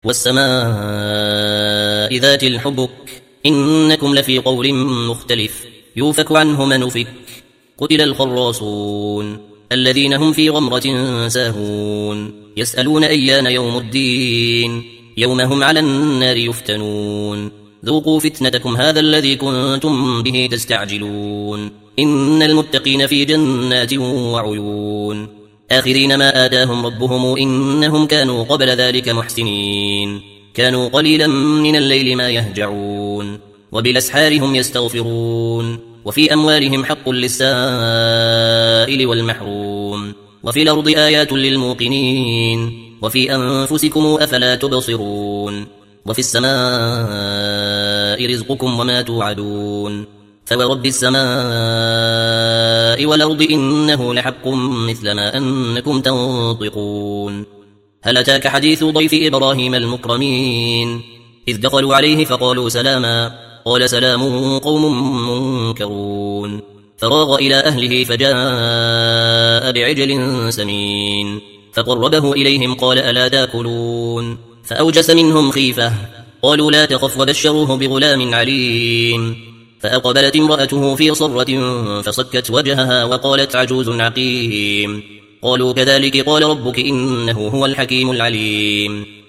والسماء ذات الحبك إنكم لفي قول مختلف يوفك عنه من أفك قتل الخراصون الذين هم في غمرة ساهون يسألون أيان يوم الدين يوم هم على النار يفتنون ذوقوا فتنتكم هذا الذي كنتم به تستعجلون إن المتقين في جنات وعيون آخذين ما آتاهم ربهم إنهم كانوا قبل ذلك محسنين كانوا قليلا من الليل ما يهجعون وبالأسحار هم يستغفرون وفي أموالهم حق للسائل والمحروم وفي الأرض آيات للموقنين وفي أنفسكم أفلا تبصرون وفي السماء رزقكم وما توعدون فورب السماء والأرض إنه لحق مثل ما أنكم تنطقون هل أتاك حديث ضيف إبراهيم المكرمين إذ دخلوا عليه فقالوا سلاما قال سلام قوم منكرون فراغ إلى أهله فجاء بعجل سمين فقربه إليهم قال ألا تاكلون فأوجس منهم خيفة قالوا لا تخف وبشروه بغلام عليم فأقبلت امرأته في صرة فصكت وجهها وقالت عجوز عقيم قالوا كذلك قال ربك إنه هو الحكيم العليم